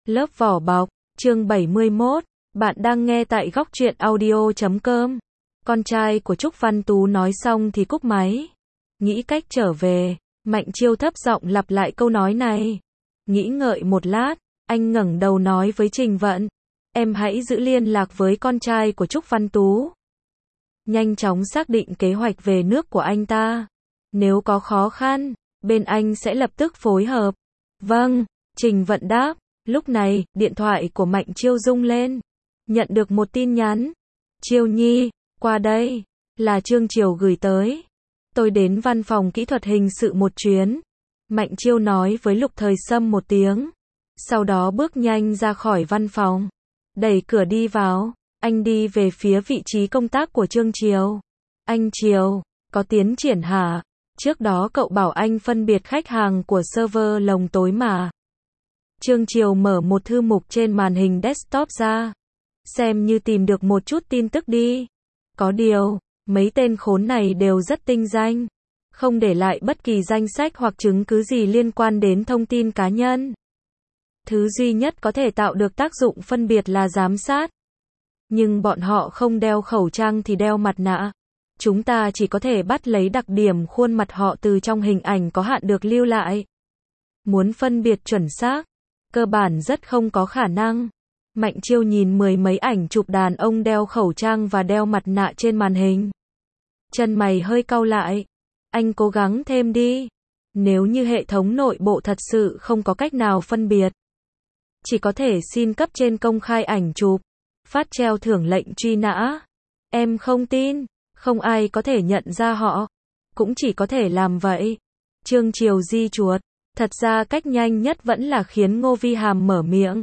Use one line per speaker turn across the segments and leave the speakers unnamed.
Lớp vỏ bọc, chương 71, bạn đang nghe tại góc truyện audio.com. Con trai của Trúc Văn Tú nói xong thì cúp máy. Nghĩ cách trở về, Mạnh Chiêu thấp giọng lặp lại câu nói này. Nghĩ ngợi một lát, anh ngẩng đầu nói với Trình Vận. Em hãy giữ liên lạc với con trai của Trúc Văn Tú. Nhanh chóng xác định kế hoạch về nước của anh ta. Nếu có khó khăn, bên anh sẽ lập tức phối hợp. Vâng, Trình Vận đáp. Lúc này, điện thoại của Mạnh Chiêu rung lên. Nhận được một tin nhắn. Chiêu Nhi, qua đây. Là Trương Triều gửi tới. Tôi đến văn phòng kỹ thuật hình sự một chuyến. Mạnh Chiêu nói với Lục Thời Sâm một tiếng. Sau đó bước nhanh ra khỏi văn phòng. Đẩy cửa đi vào. Anh đi về phía vị trí công tác của Trương Triều. Anh Triều, có tiến triển hả? Trước đó cậu bảo anh phân biệt khách hàng của server lồng tối mà. Trương Triều mở một thư mục trên màn hình desktop ra. Xem như tìm được một chút tin tức đi. Có điều, mấy tên khốn này đều rất tinh danh. Không để lại bất kỳ danh sách hoặc chứng cứ gì liên quan đến thông tin cá nhân. Thứ duy nhất có thể tạo được tác dụng phân biệt là giám sát. Nhưng bọn họ không đeo khẩu trang thì đeo mặt nạ. Chúng ta chỉ có thể bắt lấy đặc điểm khuôn mặt họ từ trong hình ảnh có hạn được lưu lại. Muốn phân biệt chuẩn xác, cơ bản rất không có khả năng. Mạnh Chiêu nhìn mười mấy ảnh chụp đàn ông đeo khẩu trang và đeo mặt nạ trên màn hình. Chân mày hơi cau lại. Anh cố gắng thêm đi. Nếu như hệ thống nội bộ thật sự không có cách nào phân biệt, chỉ có thể xin cấp trên công khai ảnh chụp, phát treo thưởng lệnh truy nã. Em không tin, không ai có thể nhận ra họ. Cũng chỉ có thể làm vậy. Trương Triều di chuột. Thật ra cách nhanh nhất vẫn là khiến Ngô Vi Hàm mở miệng.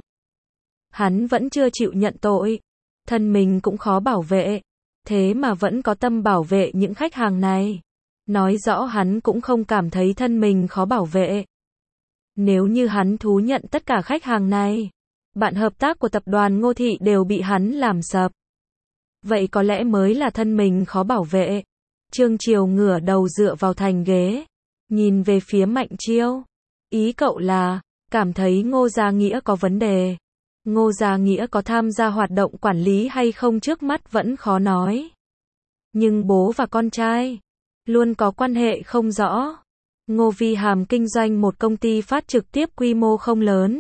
Hắn vẫn chưa chịu nhận tội. Thân mình cũng khó bảo vệ. Thế mà vẫn có tâm bảo vệ những khách hàng này. Nói rõ hắn cũng không cảm thấy thân mình khó bảo vệ. Nếu như hắn thú nhận tất cả khách hàng này, bạn hợp tác của tập đoàn Ngô Thị đều bị hắn làm sập. Vậy có lẽ mới là thân mình khó bảo vệ. Trương Triều ngửa đầu dựa vào thành ghế. Nhìn về phía Mạnh Chiêu. Ý cậu là, cảm thấy Ngô Gia Nghĩa có vấn đề. Ngô Gia Nghĩa có tham gia hoạt động quản lý hay không trước mắt vẫn khó nói. Nhưng bố và con trai luôn có quan hệ không rõ. Ngô Vi Hàm kinh doanh một công ty phát trực tiếp quy mô không lớn.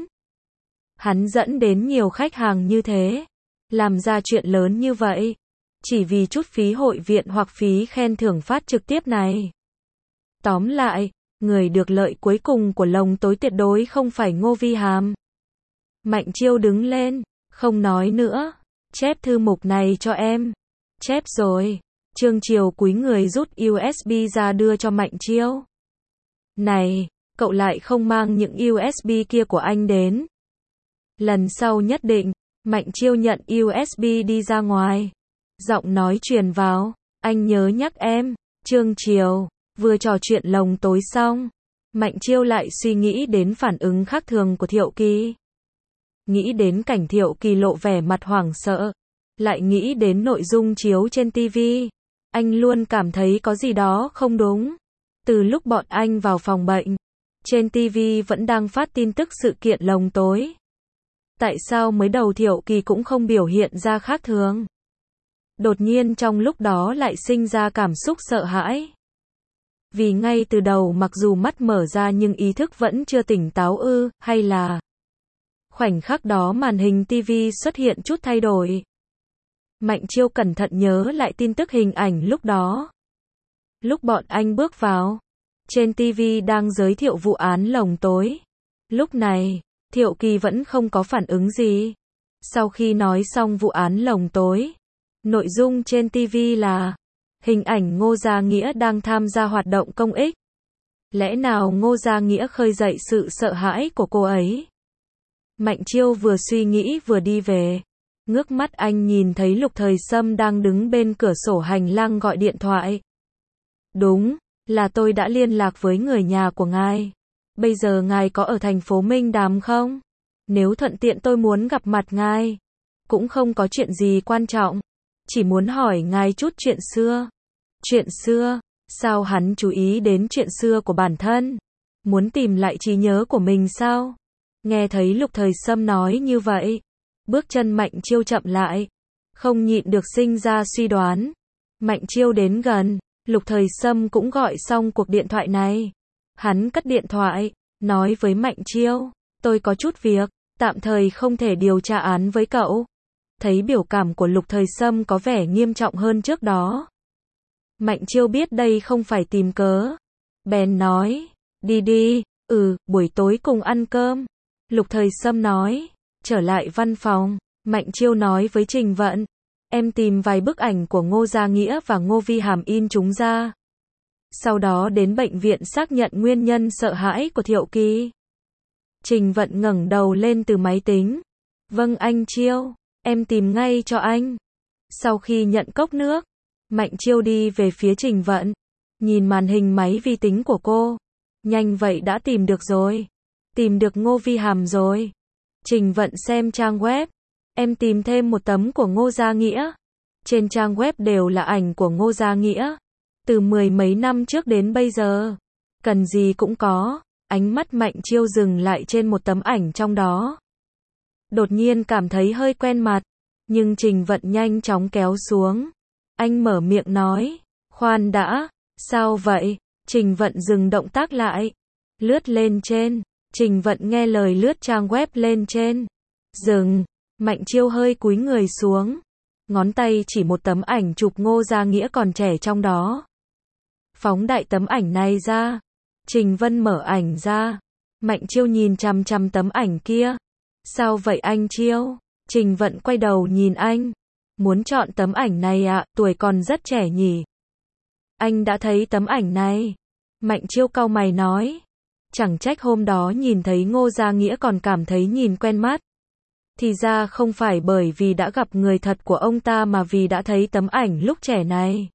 Hắn dẫn đến nhiều khách hàng như thế. Làm ra chuyện lớn như vậy. Chỉ vì chút phí hội viện hoặc phí khen thưởng phát trực tiếp này. Tóm lại, người được lợi cuối cùng của lồng tối tuyệt đối không phải Ngô Vi Hàm. Mạnh Chiêu đứng lên, không nói nữa. Chép thư mục này cho em. Chép rồi. Trương Triều cúi người rút USB ra đưa cho Mạnh Chiêu. Này, cậu lại không mang những USB kia của anh đến. Lần sau nhất định. Mạnh Chiêu nhận USB đi ra ngoài. Giọng nói truyền vào. Anh nhớ nhắc em. Trương Triều. Vừa trò chuyện lồng tối xong, Mạnh Chiêu lại suy nghĩ đến phản ứng khác thường của Thiệu Kỳ. Nghĩ đến cảnh Thiệu Kỳ lộ vẻ mặt hoảng sợ. Lại nghĩ đến nội dung chiếu trên TV. Anh luôn cảm thấy có gì đó không đúng. Từ lúc bọn anh vào phòng bệnh, trên TV vẫn đang phát tin tức sự kiện lồng tối. Tại sao mới đầu Thiệu Kỳ cũng không biểu hiện ra khác thường? Đột nhiên trong lúc đó lại sinh ra cảm xúc sợ hãi. Vì ngay từ đầu mặc dù mắt mở ra nhưng ý thức vẫn chưa tỉnh táo hay là khoảnh khắc đó màn hình TV xuất hiện chút thay đổi. Mạnh Chiêu cẩn thận nhớ lại tin tức hình ảnh lúc đó. Lúc bọn anh bước vào, trên TV đang giới thiệu vụ án lồng tối. Lúc này, Thiệu Kỳ vẫn không có phản ứng gì. Sau khi nói xong vụ án lồng tối, nội dung trên TV là hình ảnh Ngô Gia Nghĩa đang tham gia hoạt động công ích. Lẽ nào Ngô Gia Nghĩa khơi dậy sự sợ hãi của cô ấy? Mạnh Chiêu vừa suy nghĩ vừa đi về. Ngước mắt anh nhìn thấy Lục Thời Sâm đang đứng bên cửa sổ hành lang gọi điện thoại. Đúng, là tôi đã liên lạc với người nhà của ngài. Bây giờ ngài có ở thành phố Minh Đàm không? Nếu thuận tiện tôi muốn gặp mặt ngài. Cũng không có chuyện gì quan trọng. Chỉ muốn hỏi ngài chút chuyện xưa. Chuyện xưa? Sao hắn chú ý đến chuyện xưa của bản thân? Muốn tìm lại trí nhớ của mình sao? Nghe thấy Lục Thời Sâm nói như vậy, bước chân Mạnh Chiêu chậm lại, không nhịn được sinh ra suy đoán. Mạnh Chiêu đến gần, Lục Thời Sâm cũng gọi xong cuộc điện thoại này. Hắn cất điện thoại, nói với Mạnh Chiêu, tôi có chút việc, tạm thời không thể điều tra án với cậu. Thấy biểu cảm của Lục Thời Sâm có vẻ nghiêm trọng hơn trước đó. Mạnh Chiêu biết đây không phải tìm cớ. Bèn nói, đi đi, buổi tối cùng ăn cơm. Lục Thời Sâm nói, trở lại văn phòng, Mạnh Chiêu nói với Trình Vận, em tìm vài bức ảnh của Ngô Gia Nghĩa và Ngô Vi Hàm in chúng ra. Sau đó đến bệnh viện xác nhận nguyên nhân sợ hãi của Thiệu Kỳ. Trình Vận ngẩng đầu lên từ máy tính. Vâng anh Chiêu, em tìm ngay cho anh. Sau khi nhận cốc nước, Mạnh Chiêu đi về phía Trình Vận, nhìn màn hình máy vi tính của cô. Nhanh vậy đã tìm được rồi. Tìm được Ngô Vi Hàm rồi. Trình Vận xem trang web. Em tìm thêm một tấm của Ngô Gia Nghĩa. Trên trang web đều là ảnh của Ngô Gia Nghĩa. Từ 10 mấy năm trước đến bây giờ. Cần gì cũng có. Ánh mắt Mạnh Chiêu dừng lại trên một tấm ảnh trong đó. Đột nhiên cảm thấy hơi quen mặt. Nhưng Trình Vận nhanh chóng kéo xuống. Anh mở miệng nói. Khoan đã. Sao vậy? Trình Vận dừng động tác lại. Lướt lên trên. Trình Vận nghe lời lướt trang web lên trên. Dừng. Mạnh Chiêu hơi cúi người xuống. Ngón tay chỉ một tấm ảnh chụp Ngô Gia Nghĩa còn trẻ trong đó. Phóng đại tấm ảnh này ra. Trình Vân mở ảnh ra. Mạnh Chiêu nhìn chằm chằm tấm ảnh kia. Sao vậy anh Chiêu? Trình Vận quay đầu nhìn anh. Muốn chọn tấm ảnh này ạ, tuổi còn rất trẻ nhỉ. Anh đã thấy tấm ảnh này. Mạnh Chiêu cau mày nói. Chẳng trách hôm đó nhìn thấy Ngô Gia Nghĩa còn cảm thấy nhìn quen mắt. Thì ra không phải bởi vì đã gặp người thật của ông ta mà vì đã thấy tấm ảnh lúc trẻ này.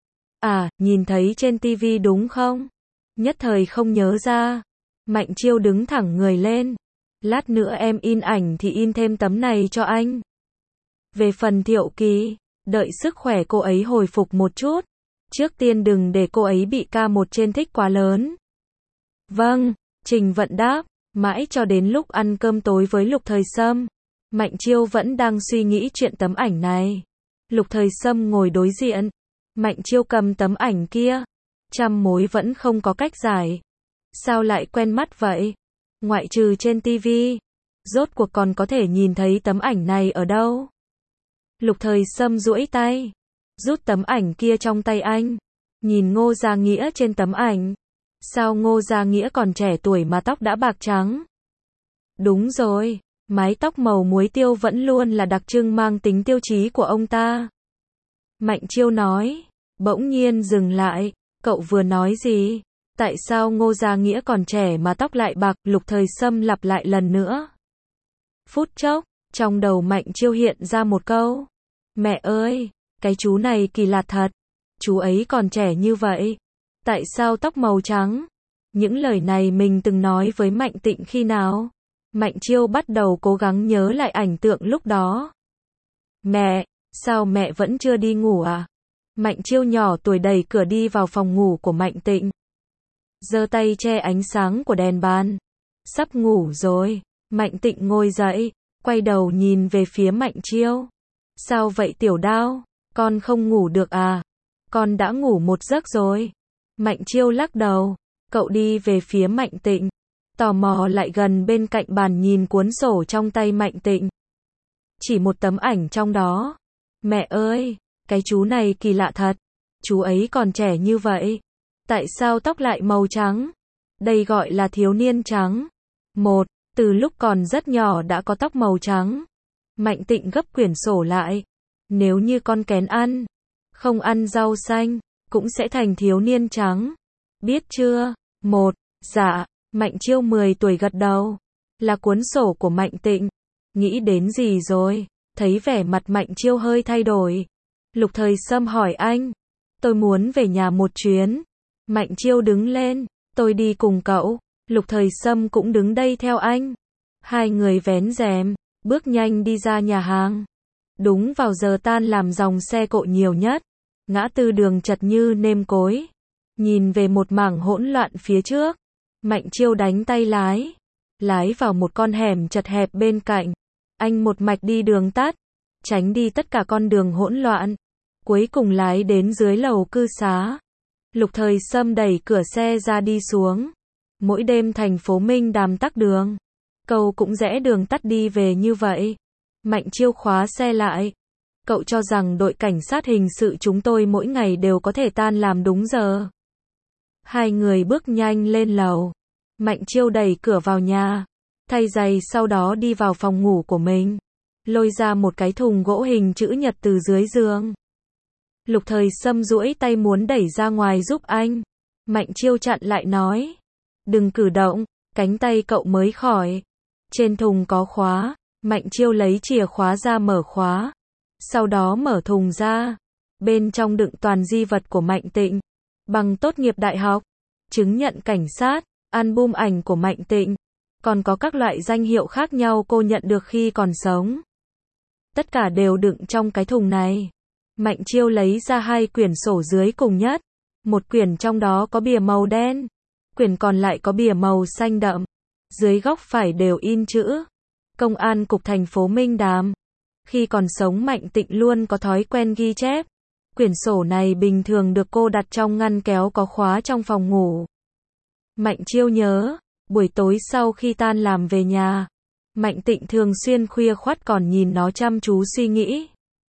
À, nhìn thấy trên TV đúng không? Nhất thời không nhớ ra. Mạnh Chiêu đứng thẳng người lên. Lát nữa em in ảnh thì in thêm tấm này cho anh. Về phần Thiệu Kỳ, đợi sức khỏe cô ấy hồi phục một chút. Trước tiên đừng để cô ấy bị K1 trên thích quá lớn. Vâng, Trình Vận đáp. Mãi cho đến lúc ăn cơm tối với Lục Thời Sâm, Mạnh Chiêu vẫn đang suy nghĩ chuyện tấm ảnh này. Lục Thời Sâm ngồi đối diện. Mạnh Chiêu cầm tấm ảnh kia. Trăm mối vẫn không có cách giải. Sao lại quen mắt vậy? Ngoại trừ trên TV. Rốt cuộc còn có thể nhìn thấy tấm ảnh này ở đâu? Lục Thời Sâm duỗi tay. Rút tấm ảnh kia trong tay anh. Nhìn Ngô Gia Nghĩa trên tấm ảnh. Sao Ngô Gia Nghĩa còn trẻ tuổi mà tóc đã bạc trắng? Đúng rồi. Mái tóc màu muối tiêu vẫn luôn là đặc trưng mang tính tiêu chí của ông ta. Mạnh Chiêu nói. Bỗng nhiên dừng lại. Cậu vừa nói gì? Tại sao Ngô Gia Nghĩa còn trẻ mà tóc lại bạc? Lục Thời Sâm lặp lại lần nữa. Phút chốc, trong đầu Mạnh Chiêu hiện ra một câu. Mẹ ơi, cái chú này kỳ lạ thật. Chú ấy còn trẻ như vậy. Tại sao tóc màu trắng? Những lời này mình từng nói với Mạnh Tịnh khi nào? Mạnh Chiêu bắt đầu cố gắng nhớ lại ảnh tượng lúc đó. Mẹ, sao mẹ vẫn chưa đi ngủ à? Mạnh Chiêu nhỏ tuổi đẩy cửa đi vào phòng ngủ của Mạnh Tịnh. Giơ tay che ánh sáng của đèn bàn. Sắp ngủ rồi. Mạnh Tịnh ngồi dậy, quay đầu nhìn về phía Mạnh Chiêu. Sao vậy Tiểu Đao? Con không ngủ được à? Con đã ngủ một giấc rồi. Mạnh Chiêu lắc đầu. Cậu đi về phía Mạnh Tịnh. Tò mò lại gần bên cạnh bàn nhìn cuốn sổ trong tay Mạnh Tịnh. Chỉ một tấm ảnh trong đó. Mẹ ơi, cái chú này kỳ lạ thật. Chú ấy còn trẻ như vậy. Tại sao tóc lại màu trắng? Đây gọi là thiếu niên trắng. Từ lúc còn rất nhỏ đã có tóc màu trắng. Mạnh Tịnh gấp quyển sổ lại. Nếu như con kén ăn, không ăn rau xanh, cũng sẽ thành thiếu niên trắng. Biết chưa? Dạ. Mạnh Chiêu 10 tuổi gật đầu. Là cuốn sổ của Mạnh Tịnh. Nghĩ đến gì rồi? Thấy vẻ mặt Mạnh Chiêu hơi thay đổi. Lục Thời Sâm hỏi anh. Tôi muốn về nhà một chuyến. Mạnh Chiêu đứng lên. Tôi đi cùng cậu. Lục Thời Sâm cũng đứng đây theo anh. Hai người vén rèm, bước nhanh đi ra nhà hàng. Đúng vào giờ tan làm dòng xe cộ nhiều nhất. Ngã tư đường chật như nêm cối. Nhìn về một mảng hỗn loạn phía trước. Mạnh Chiêu đánh tay lái. lái vào một con hẻm chật hẹp bên cạnh. Anh một mạch đi đường tắt, tránh đi tất cả con đường hỗn loạn. Cuối cùng lái đến dưới lầu cư xá. Lục Thời Sâm đẩy cửa xe ra đi xuống. Mỗi đêm thành phố Minh Đàm tắc đường. Cậu cũng rẽ đường tắt đi về như vậy. Mạnh Chiêu khóa xe lại. Cậu cho rằng đội cảnh sát hình sự chúng tôi mỗi ngày đều có thể tan làm đúng giờ. Hai người bước nhanh lên lầu. Mạnh Chiêu đẩy cửa vào nhà, thay giày sau đó đi vào phòng ngủ của mình. Lôi ra một cái thùng gỗ hình chữ nhật từ dưới giường. Lục Thời Sâm duỗi tay muốn đẩy ra ngoài giúp anh. Mạnh Chiêu chặn lại nói. Đừng cử động, cánh tay cậu mới khỏi. Trên thùng có khóa. Mạnh Chiêu lấy chìa khóa ra mở khóa. Sau đó mở thùng ra. Bên trong đựng toàn di vật của Mạnh Tịnh. Bằng tốt nghiệp đại học, chứng nhận cảnh sát, album ảnh của Mạnh Tịnh. Còn có các loại danh hiệu khác nhau cô nhận được khi còn sống. Tất cả đều đựng trong cái thùng này. Mạnh Chiêu lấy ra hai quyển sổ dưới cùng nhất. Một quyển trong đó có bìa màu đen. Quyển còn lại có bìa màu xanh đậm. Dưới góc phải đều in chữ Công an cục thành phố Minh Đàm. Khi còn sống Mạnh Tịnh luôn có thói quen ghi chép. Quyển sổ này bình thường được cô đặt trong ngăn kéo có khóa trong phòng ngủ. Mạnh Chiêu nhớ, buổi tối sau khi tan làm về nhà, Mạnh Tịnh thường xuyên khuya khoắt còn nhìn nó chăm chú suy nghĩ.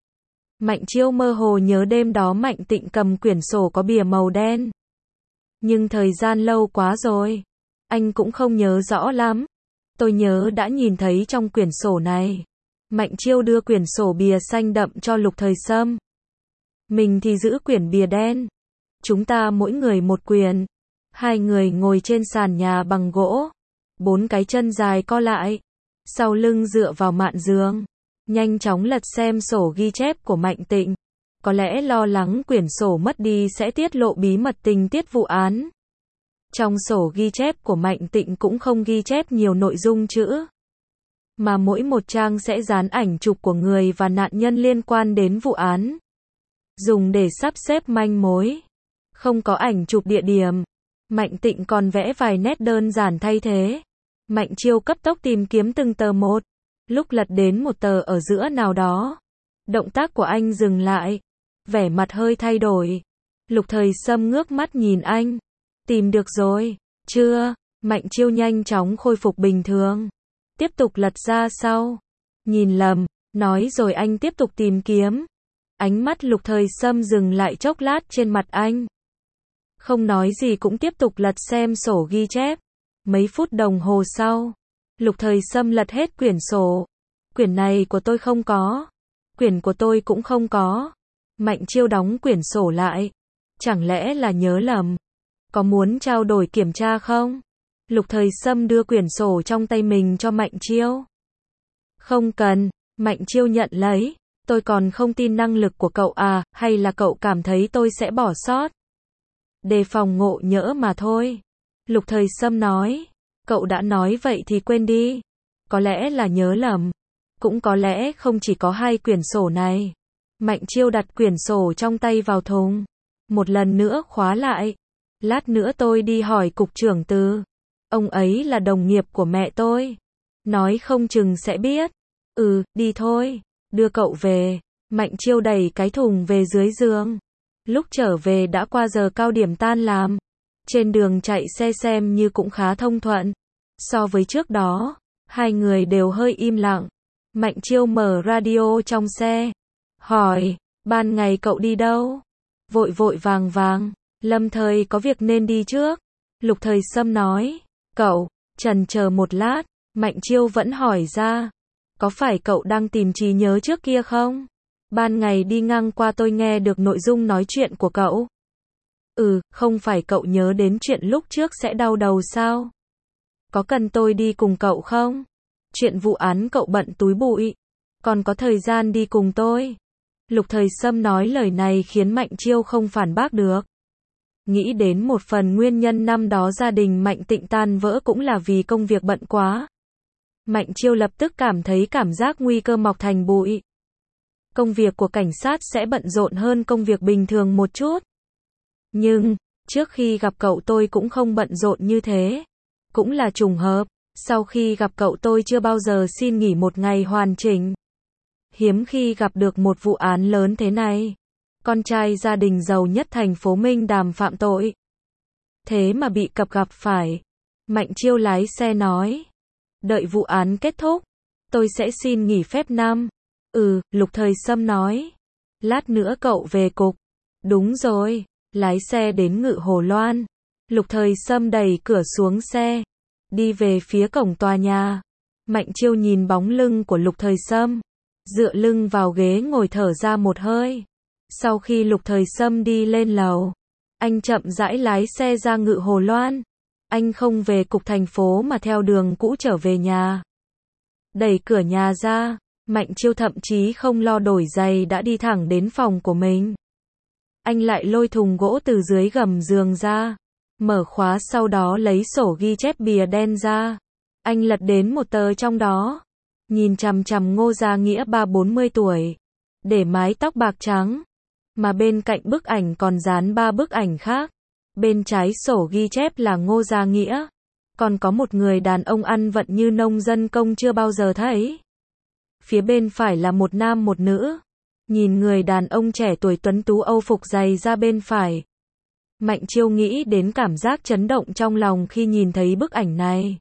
Mạnh Chiêu mơ hồ nhớ đêm đó Mạnh Tịnh cầm quyển sổ có bìa màu đen. Nhưng thời gian lâu quá rồi, anh cũng không nhớ rõ lắm. Tôi nhớ đã nhìn thấy trong quyển sổ này. Mạnh Chiêu đưa quyển sổ bìa xanh đậm cho Lục Thời Sâm. Mình thì giữ quyển bìa đen. Chúng ta mỗi người một quyển. Hai người ngồi trên sàn nhà bằng gỗ. 4 cái chân dài co lại. Sau lưng dựa vào mạn giường. Nhanh chóng lật xem sổ ghi chép của Mạnh Tịnh. Có lẽ lo lắng quyển sổ mất đi sẽ tiết lộ bí mật tình tiết vụ án. Trong sổ ghi chép của Mạnh Tịnh cũng không ghi chép nhiều nội dung chữ. Mà mỗi một trang sẽ dán ảnh chụp của người và nạn nhân liên quan đến vụ án. Dùng để sắp xếp manh mối. Không có ảnh chụp địa điểm. Mạnh Tịnh còn vẽ vài nét đơn giản thay thế. Mạnh Chiêu cấp tốc tìm kiếm từng tờ một. Lúc lật đến một tờ ở giữa nào đó, động tác của anh dừng lại. Vẻ mặt hơi thay đổi. Lục Thời Sâm ngước mắt nhìn anh. Tìm được rồi, chưa? Mạnh Chiêu nhanh chóng khôi phục bình thường. Tiếp tục lật ra sau. Nhìn lầm, nói rồi anh tiếp tục tìm kiếm. Ánh mắt Lục Thời Sâm dừng lại chốc lát trên mặt anh. Không nói gì cũng tiếp tục lật xem sổ ghi chép. Mấy phút đồng hồ sau, Lục Thời Sâm lật hết quyển sổ. Quyển này của tôi không có. Quyển của tôi cũng không có. Mạnh Chiêu đóng quyển sổ lại. Chẳng lẽ là nhớ lầm? Có muốn trao đổi kiểm tra không? Lục Thời Sâm đưa quyển sổ trong tay mình cho Mạnh Chiêu. Không cần, Mạnh Chiêu nhận lấy. Tôi còn không tin năng lực của cậu à, hay là cậu cảm thấy tôi sẽ bỏ sót? Đề phòng ngộ nhỡ mà thôi. Lục Thời Sâm nói. Cậu đã nói vậy thì quên đi. Có lẽ là nhớ lầm. Cũng có lẽ không chỉ có hai quyển sổ này. Mạnh Chiêu đặt quyển sổ trong tay vào thùng. Một lần nữa khóa lại. Lát nữa tôi đi hỏi cục trưởng Từ. Ông ấy là đồng nghiệp của mẹ tôi. Nói không chừng sẽ biết. Đi thôi. Đưa cậu về. Mạnh Chiêu đẩy cái thùng về dưới giường. Lúc trở về đã qua giờ cao điểm tan làm. Trên đường chạy xe xem như cũng khá thông thuận. So với trước đó, hai người đều hơi im lặng. Mạnh Chiêu mở radio trong xe. Hỏi, ban ngày cậu đi đâu? Vội vội vàng vàng. Lâm Thời có việc nên đi trước. Lục Thời Sâm nói. Cậu, chần chờ một lát. Mạnh Chiêu vẫn hỏi ra. Có phải cậu đang tìm trí nhớ trước kia không? Ban ngày đi ngang qua tôi nghe được nội dung nói chuyện của cậu. Không phải cậu nhớ đến chuyện lúc trước sẽ đau đầu sao? Có cần tôi đi cùng cậu không? Chuyện vụ án cậu bận túi bụi. Còn có thời gian đi cùng tôi. Lục Thời Sâm nói lời này khiến Mạnh Chiêu không phản bác được. Nghĩ đến một phần nguyên nhân năm đó gia đình Mạnh Tịnh tan vỡ cũng là vì công việc bận quá. Mạnh Chiêu lập tức cảm thấy cảm giác nguy cơ mọc thành bụi. Công việc của cảnh sát sẽ bận rộn hơn công việc bình thường một chút. Nhưng, trước khi gặp cậu tôi cũng không bận rộn như thế. Cũng là trùng hợp. Sau khi gặp cậu tôi chưa bao giờ xin nghỉ một ngày hoàn chỉnh. Hiếm khi gặp được một vụ án lớn thế này. Con trai gia đình giàu nhất thành phố Minh Đàm phạm tội. Thế mà bị cập gặp phải. Mạnh Chiêu lái xe nói. Đợi vụ án kết thúc, tôi sẽ xin nghỉ phép năm. Lục Thời Sâm nói. Lát nữa cậu về cục. Đúng rồi, lái xe đến Ngự Hồ Loan. Lục Thời Sâm đẩy cửa xuống xe, đi về phía cổng tòa nhà. Mạnh Chiêu nhìn bóng lưng của Lục Thời Sâm, dựa lưng vào ghế ngồi thở ra một hơi. Sau khi Lục Thời Sâm đi lên lầu, anh chậm rãi lái xe ra Ngự Hồ Loan. Anh không về cục thành phố mà theo đường cũ trở về nhà. Đẩy cửa nhà ra, Mạnh Chiêu thậm chí không lo đổi giày đã đi thẳng đến phòng của mình. Anh lại lôi thùng gỗ từ dưới gầm giường ra, mở khóa sau đó lấy sổ ghi chép bìa đen ra. Anh lật đến một tờ trong đó, nhìn chằm chằm Ngô Gia Nghĩa 30-40 tuổi, để mái tóc bạc trắng, mà bên cạnh bức ảnh còn dán 3 bức ảnh khác. Bên trái sổ ghi chép là Ngô Gia Nghĩa, còn có một người đàn ông ăn vận như nông dân công chưa bao giờ thấy. Phía bên phải là một nam một nữ. Nhìn người đàn ông trẻ tuổi tuấn tú Âu phục dày ra bên phải. Mạnh Chiêu nghĩ đến cảm giác chấn động trong lòng khi nhìn thấy bức ảnh này.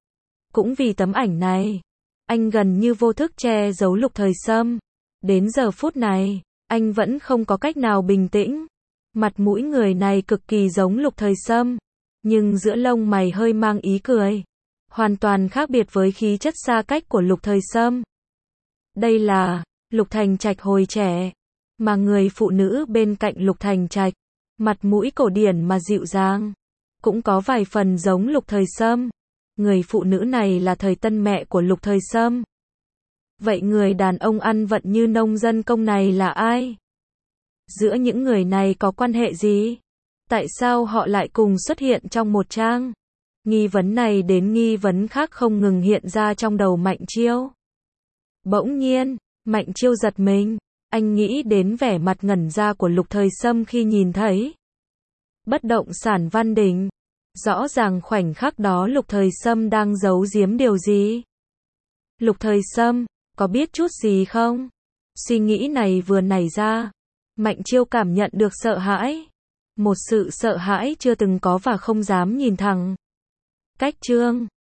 Cũng vì tấm ảnh này, anh gần như vô thức che giấu Lục Thời Sâm. Đến giờ phút này, anh vẫn không có cách nào bình tĩnh. Mặt mũi người này cực kỳ giống Lục Thời Sâm, nhưng giữa lông mày hơi mang ý cười. Hoàn toàn khác biệt với khí chất xa cách của Lục Thời Sâm. Đây là Lục Thành Trạch hồi trẻ, mà người phụ nữ bên cạnh Lục Thành Trạch, mặt mũi cổ điển mà dịu dàng, cũng có vài phần giống Lục Thời Sâm. Người phụ nữ này là thời tân mẹ của Lục Thời Sâm. Vậy người đàn ông ăn vận như nông dân công này là ai? Giữa những người này có quan hệ gì? Tại sao họ lại cùng xuất hiện trong một trang? Nghi vấn này đến nghi vấn khác không ngừng hiện ra trong đầu Mạnh Chiêu. Bỗng nhiên, Mạnh Chiêu giật mình, anh nghĩ đến vẻ mặt ngẩn ra của Lục Thời Sâm khi nhìn thấy bất động sản Văn Đình. Rõ ràng khoảnh khắc đó Lục Thời Sâm đang giấu giếm điều gì? Lục Thời Sâm, có biết chút gì không? Suy nghĩ này vừa nảy ra, Mạnh Chiêu cảm nhận được sợ hãi. Một sự sợ hãi chưa từng có và không dám nhìn thẳng. Cách chương